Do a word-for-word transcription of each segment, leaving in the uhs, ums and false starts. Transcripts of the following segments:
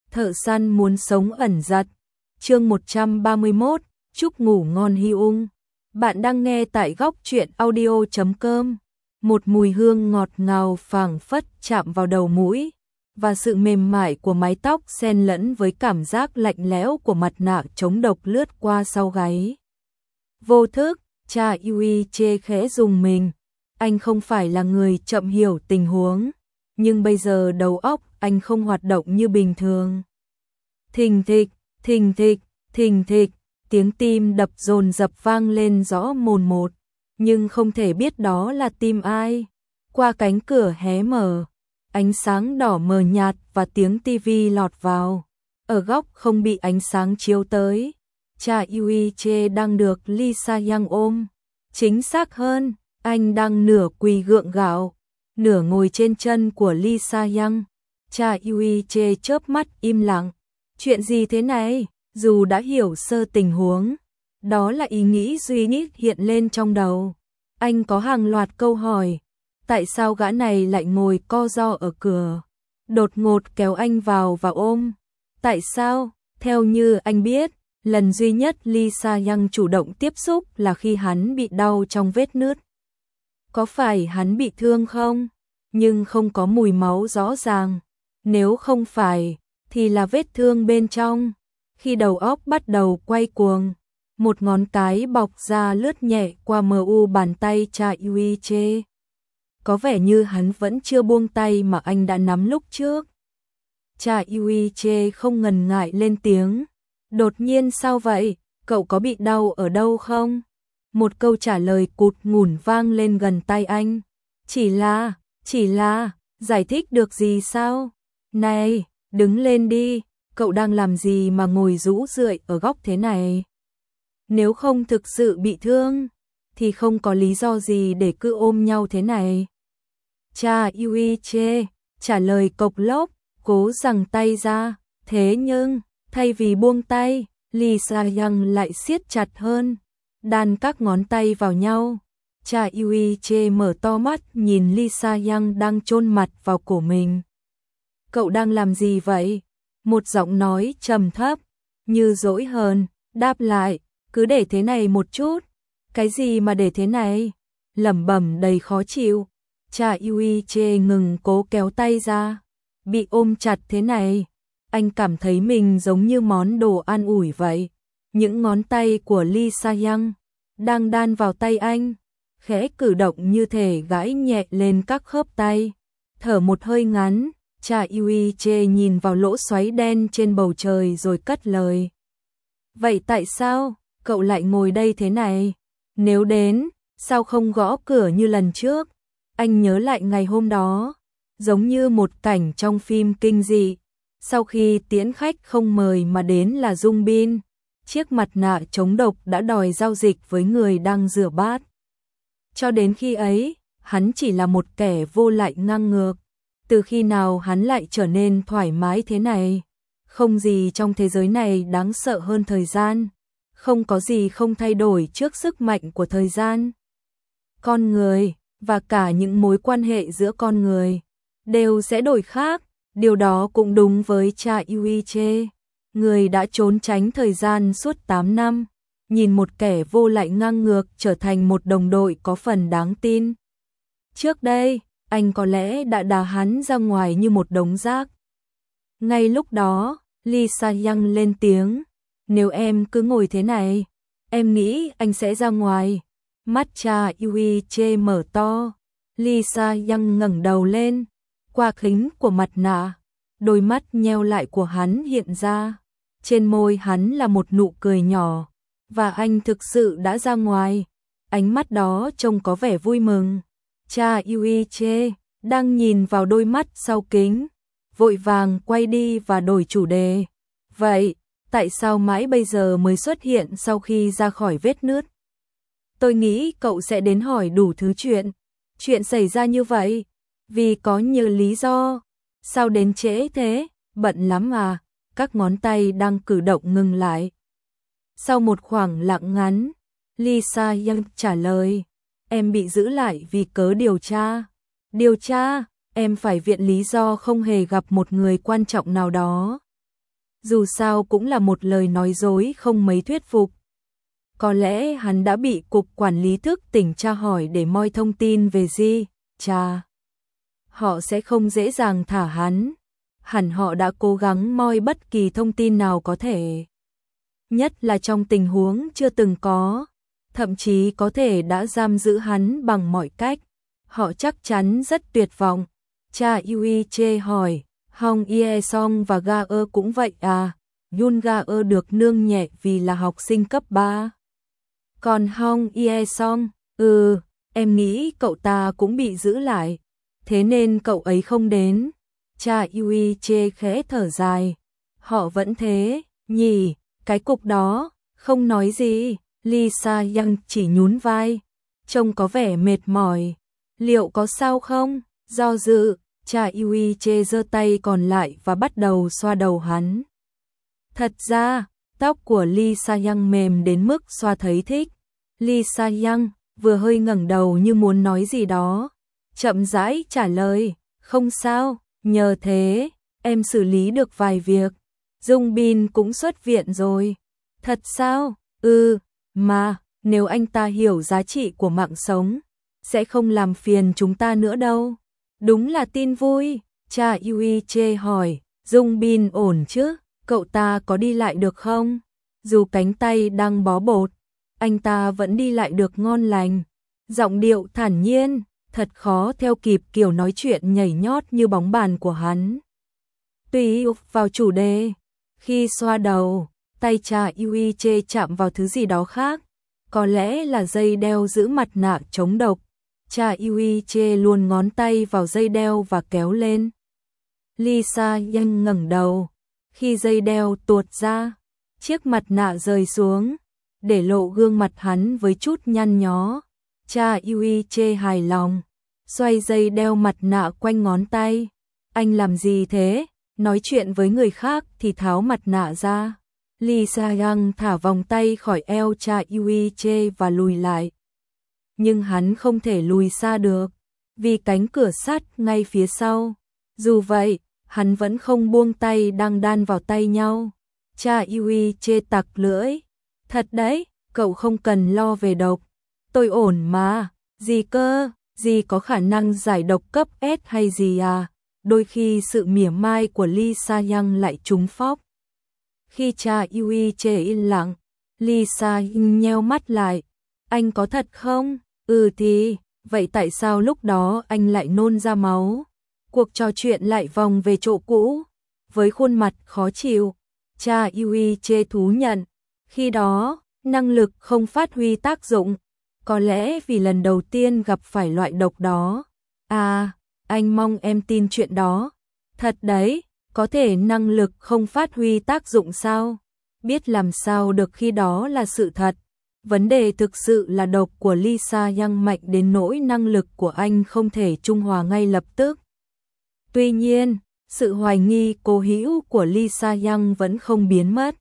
Thợ săn muốn sống ẩn giật. Chương một trăm ba mươi mốt, chúc ngủ ngon Hy Ung. Bạn đang nghe tại góc truyện audio chấm com. Một mùi hương ngọt ngào phảng phất chạm vào đầu mũi, và sự mềm mại của mái tóc xen lẫn với cảm giác lạnh lẽo của mặt nạ chống độc lướt qua sau gáy. Vô thức, cha Yui chê khẽ rùng mình. Anh không phải là người chậm hiểu tình huống, nhưng bây giờ đầu óc anh không hoạt động như bình thường. Thình thịch, thình thịch, thình thịch, tiếng tim đập dồn dập vang lên rõ mồn một, nhưng không thể biết đó là tim ai. Qua cánh cửa hé mở, ánh sáng đỏ mờ nhạt và tiếng tivi lọt vào. Ở góc không bị ánh sáng chiếu tới, cha Yui Che đang được Lee Sa-young ôm. Chính xác hơn, anh đang nửa quỳ gượng gạo, nửa ngồi trên chân của Lee Sa-young. Cha Yui Che chớp mắt im lặng. Chuyện gì thế này? Dù đã hiểu sơ tình huống, đó là ý nghĩ duy nhất hiện lên trong đầu. Anh có hàng loạt câu hỏi. Tại sao gã này lại ngồi co ro ở cửa, đột ngột kéo anh vào và ôm? Tại sao? Theo như anh biết, lần duy nhất Lee Sa-young chủ động tiếp xúc là khi hắn bị đau trong vết nứt. Có phải hắn bị thương không? Nhưng không có mùi máu rõ ràng. Nếu không phải, thì là vết thương bên trong. Khi đầu óc bắt đầu quay cuồng, một ngón cái bọc ra lướt nhẹ qua mờ u bàn tay cha Yui Che. Có vẻ như hắn vẫn chưa buông tay mà anh đã nắm lúc trước. Cha Yui Che không ngần ngại lên tiếng. Đột nhiên sao vậy? Cậu có bị đau ở đâu không? Một câu trả lời cụt ngủn vang lên gần tai anh. Chỉ là, chỉ là, giải thích được gì sao? Này, đứng lên đi, cậu đang làm gì mà ngồi rũ rượi ở góc thế này? Nếu không thực sự bị thương, thì không có lý do gì để cứ ôm nhau thế này. Cha Yui Che trả lời cộc lốc, cố giằng tay ra. Thế nhưng, thay vì buông tay, Lee Sa-young lại siết chặt hơn, đan các ngón tay vào nhau. Cha Yui Che mở to mắt nhìn Lee Sa-young đang chôn mặt vào cổ mình. Cậu đang làm gì vậy? Một giọng nói trầm thấp, như dỗi hờn, đáp lại, cứ để thế này một chút. Cái gì mà để thế này? Lẩm bẩm đầy khó chịu. Cha Yui Che ngừng cố kéo tay ra. Bị ôm chặt thế này, anh cảm thấy mình giống như món đồ an ủi vậy. Những ngón tay của Lee Sa-young đang đan vào tay anh, khẽ cử động như thể gãi nhẹ lên các khớp tay. Thở một hơi ngắn, cha Yui Che nhìn vào lỗ xoáy đen trên bầu trời rồi cất lời. Vậy tại sao cậu lại ngồi đây thế này? Nếu đến, sao không gõ cửa như lần trước? Anh nhớ lại ngày hôm đó, giống như một cảnh trong phim kinh dị. Sau khi tiễn khách không mời mà đến là Dung Bin, chiếc mặt nạ chống độc đã đòi giao dịch với người đang rửa bát. Cho đến khi ấy, hắn chỉ là một kẻ vô lại ngang ngược. Từ khi nào hắn lại trở nên thoải mái thế này? Không gì trong thế giới này đáng sợ hơn thời gian. Không có gì không thay đổi trước sức mạnh của thời gian. Con người, và cả những mối quan hệ giữa con người, đều sẽ đổi khác. Điều đó cũng đúng với cha Yui Che. Người đã trốn tránh thời gian suốt tám năm, nhìn một kẻ vô lại ngang ngược trở thành một đồng đội có phần đáng tin. Trước đây, anh có lẽ đã đá hắn ra ngoài như một đống rác. Ngay lúc đó, Lee Sa-young lên tiếng. Nếu em cứ ngồi thế này, em nghĩ anh sẽ ra ngoài. Mắt cha Yui Che mở to. Lee Sa-young ngẩng đầu lên. Qua kính của mặt nạ, đôi mắt nheo lại của hắn hiện ra. Trên môi hắn là một nụ cười nhỏ. Và anh thực sự đã ra ngoài. Ánh mắt đó trông có vẻ vui mừng. Cha Yui Che đang nhìn vào đôi mắt sau kính, vội vàng quay đi và đổi chủ đề. Vậy, tại sao mãi bây giờ mới xuất hiện sau khi ra khỏi vết nứt? Tôi nghĩ cậu sẽ đến hỏi đủ thứ chuyện. Chuyện xảy ra như vậy, vì có nhiều lý do. Sao đến trễ thế? Bận lắm à? Các ngón tay đang cử động ngừng lại. Sau một khoảng lặng ngắn, Lee Sa-young trả lời. Em bị giữ lại vì cớ điều tra. Điều tra? Em phải viện lý do không hề gặp một người quan trọng nào đó. dù sao cũng là một lời nói dối không mấy thuyết phục. Có lẽ hắn đã bị cục quản lý thức tỉnh tra hỏi để moi thông tin về Di, cha. Họ sẽ không dễ dàng thả hắn. Hẳn họ đã cố gắng moi bất kỳ thông tin nào có thể. Nhất là trong tình huống chưa từng có. Thậm chí có thể đã giam giữ hắn bằng mọi cách. Họ chắc chắn rất tuyệt vọng. Cha Yui Che hỏi, Hong Ye Song và Ga Ơ cũng vậy à? Yun Ga Ơ được nương nhẹ vì là học sinh cấp ba. Còn Hong Ye Song, ừ, em nghĩ cậu ta cũng bị giữ lại. Thế nên cậu ấy không đến. Cha Yui Che khẽ thở dài. Họ vẫn thế, nhỉ, cái cục đó, không nói gì. Lisa Yang chỉ nhún vai. Trông có vẻ mệt mỏi. Liệu có sao không? Do dự, cha Yui Che giơ tay còn lại và bắt đầu xoa đầu hắn. Thật ra, tóc của Lisa Yang mềm đến mức xoa thấy thích. Lisa Yang vừa hơi ngẩng đầu như muốn nói gì đó. Chậm rãi trả lời, không sao, nhờ thế, em xử lý được vài việc. Dung Bin cũng xuất viện rồi. Thật sao? Ừ, mà, nếu anh ta hiểu giá trị của mạng sống, sẽ không làm phiền chúng ta nữa đâu. Đúng là tin vui. Cha Yui Che hỏi, Dung Bin ổn chứ? Cậu ta có đi lại được không? Dù cánh tay đang bó bột, anh ta vẫn đi lại được ngon lành. Giọng điệu thản nhiên, thật khó theo kịp kiểu nói chuyện nhảy nhót như bóng bàn của hắn. Tùy vào chủ đề, khi xoa đầu, tay cha Yui Che chạm vào thứ gì đó khác, có lẽ là dây đeo giữ mặt nạ chống độc. Cha Yui Che luồn ngón tay vào dây đeo và kéo lên. Lisa Yang ngẩng đầu, khi dây đeo tuột ra, chiếc mặt nạ rơi xuống, để lộ gương mặt hắn với chút nhăn nhó. Cha Yui Che hài lòng, xoay dây đeo mặt nạ quanh ngón tay. Anh làm gì thế? Nói chuyện với người khác thì tháo mặt nạ ra. Lisa Yang thả vòng tay khỏi eo cha Yui Che và lùi lại. Nhưng hắn không thể lùi xa được, vì cánh cửa sắt ngay phía sau. Dù vậy, hắn vẫn không buông tay đang đan vào tay nhau. Cha Yui Che tặc lưỡi. Thật đấy, cậu không cần lo về độc. Tôi ổn mà. Gì cơ? Gì có khả năng giải độc cấp S hay gì à? Đôi khi sự mỉa mai của Lisa Yang lại trúng phóc. Khi cha Yui Che yên lặng, Lisa Yang nheo mắt lại. Anh có thật không? Ừ thì, vậy tại sao lúc đó anh lại nôn ra máu? Cuộc trò chuyện lại vòng về chỗ cũ. Với khuôn mặt khó chịu, cha Yui Che thú nhận. Khi đó, năng lực không phát huy tác dụng. Có lẽ vì lần đầu tiên gặp phải loại độc đó. À, anh mong em tin chuyện đó. Thật đấy, có thể năng lực không phát huy tác dụng sao? Biết làm sao được khi đó là sự thật. Vấn đề thực sự là độc của Lisa Yang mạnh đến nỗi năng lực của anh không thể trung hòa ngay lập tức. Tuy nhiên, sự hoài nghi cố hữu của Lisa Yang vẫn không biến mất.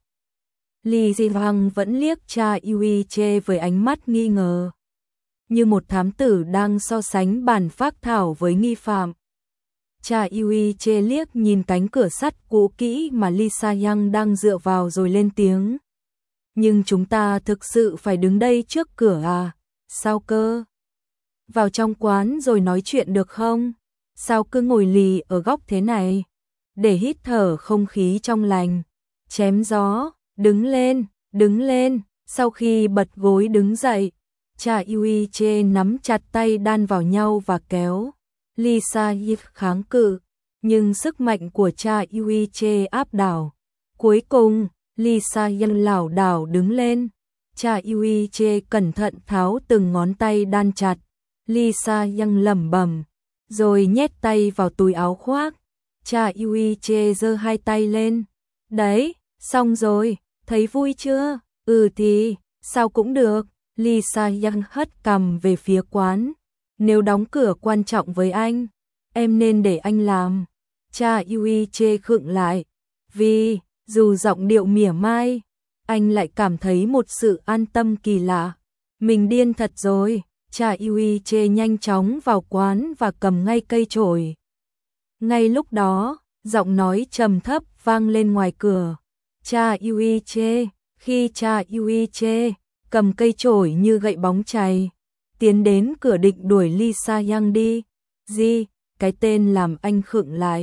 Li Zihang vẫn liếc cha Yui Che với ánh mắt nghi ngờ, như một thám tử đang so sánh bản phác thảo với nghi phạm. Cha Yui Che liếc nhìn cánh cửa sắt cũ kỹ mà Lisa Yang đang dựa vào rồi lên tiếng. Nhưng chúng ta thực sự phải đứng đây trước cửa à? Sao cơ? Vào trong quán rồi nói chuyện được không? Sao cứ ngồi lì ở góc thế này? Để hít thở không khí trong lành. Chém gió, đứng lên, đứng lên. Sau khi bật gối đứng dậy, cha Yui Che nắm chặt tay đan vào nhau và kéo. Lisa Yip kháng cự, nhưng sức mạnh của cha Yui Che áp đảo. Cuối cùng, Lisa Yang lảo đảo đứng lên. Cha Yui Che cẩn thận tháo từng ngón tay đan chặt. Lisa Yang lẩm bẩm, rồi nhét tay vào túi áo khoác. Cha Yui Che giơ hai tay lên. Đấy, xong rồi, thấy vui chưa? Ừ thì, sao cũng được. Lisa Yang hất cằm về phía quán. Nếu đóng cửa quan trọng với anh, em nên để anh làm. Cha Yui Che khựng lại. Vì, dù giọng điệu mỉa mai, anh lại cảm thấy một sự an tâm kỳ lạ. Mình điên thật rồi. Cha Yui Che nhanh chóng vào quán và cầm ngay cây chổi. Ngay lúc đó, giọng nói trầm thấp vang lên ngoài cửa. Cha Yuiche, khi cha Yuiche cầm cây chổi như gậy bóng chày, tiến đến cửa định đuổi Lee Sa-young đi. Gì? Cái tên làm anh khựng lại.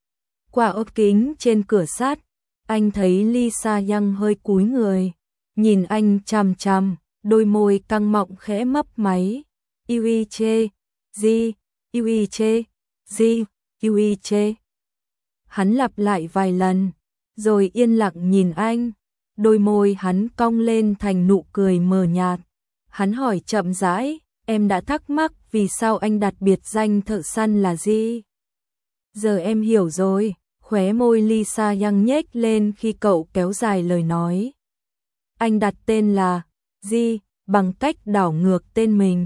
Qua ốp kính trên cửa sắt, anh thấy Lee Sa-young hơi cúi người, nhìn anh chằm chằm, đôi môi căng mọng khẽ mấp máy. Yuiche, gì? Yuiche, gì? Yuiche. Hắn lặp lại vài lần, rồi yên lặng nhìn anh. Đôi môi hắn cong lên thành nụ cười mờ nhạt. Hắn hỏi chậm rãi, em đã thắc mắc vì sao anh đặt biệt danh thợ săn là gì? Giờ em hiểu rồi. Khóe môi Lee Sa-young nhếch lên khi cậu kéo dài lời nói. Anh đặt tên là Ji bằng cách đảo ngược tên mình.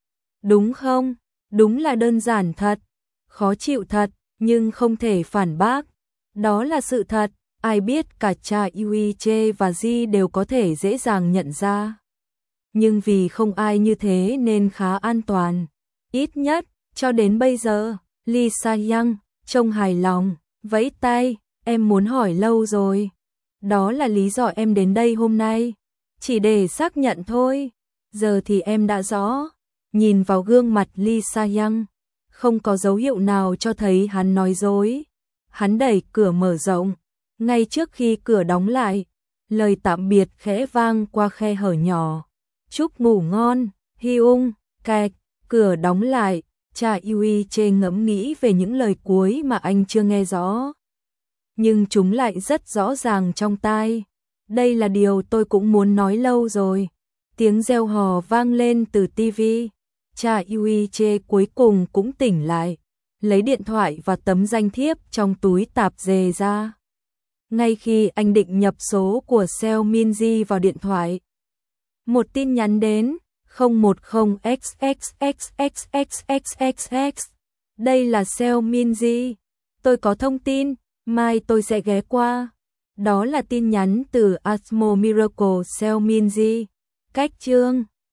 Đúng không? Đúng là đơn giản thật, khó chịu thật, nhưng không thể phản bác. Đó là sự thật, ai biết cả cha Yuiche và Ji đều có thể dễ dàng nhận ra. Nhưng vì không ai như thế nên khá an toàn. Ít nhất, cho đến bây giờ, Lee Sa-young trông hài lòng, vẫy tay, em muốn hỏi lâu rồi. Đó là lý do em đến đây hôm nay, chỉ để xác nhận thôi. Giờ thì em đã rõ. Nhìn vào gương mặt Lee Sa-young, không có dấu hiệu nào cho thấy hắn nói dối. Hắn đẩy cửa mở rộng, ngay trước khi cửa đóng lại, lời tạm biệt khẽ vang qua khe hở nhỏ. Chúc ngủ ngon, Hyung, cạch, cửa đóng lại, cha Yuiche ngẫm nghĩ về những lời cuối mà anh chưa nghe rõ. Nhưng chúng lại rất rõ ràng trong tai. Đây là điều tôi cũng muốn nói lâu rồi. Tiếng reo hò vang lên từ tivi. Cha Yuiche cuối cùng cũng tỉnh lại, lấy điện thoại và tấm danh thiếp trong túi tạp dề ra. Ngay khi anh định nhập số của Seo Min-ji vào điện thoại, một tin nhắn đến, không một không x x x x x x x x. Đây là Seo Min-ji. Tôi có thông tin, mai tôi sẽ ghé qua. Đó là tin nhắn từ Atmo Miracle Seo Min-ji. Cách chương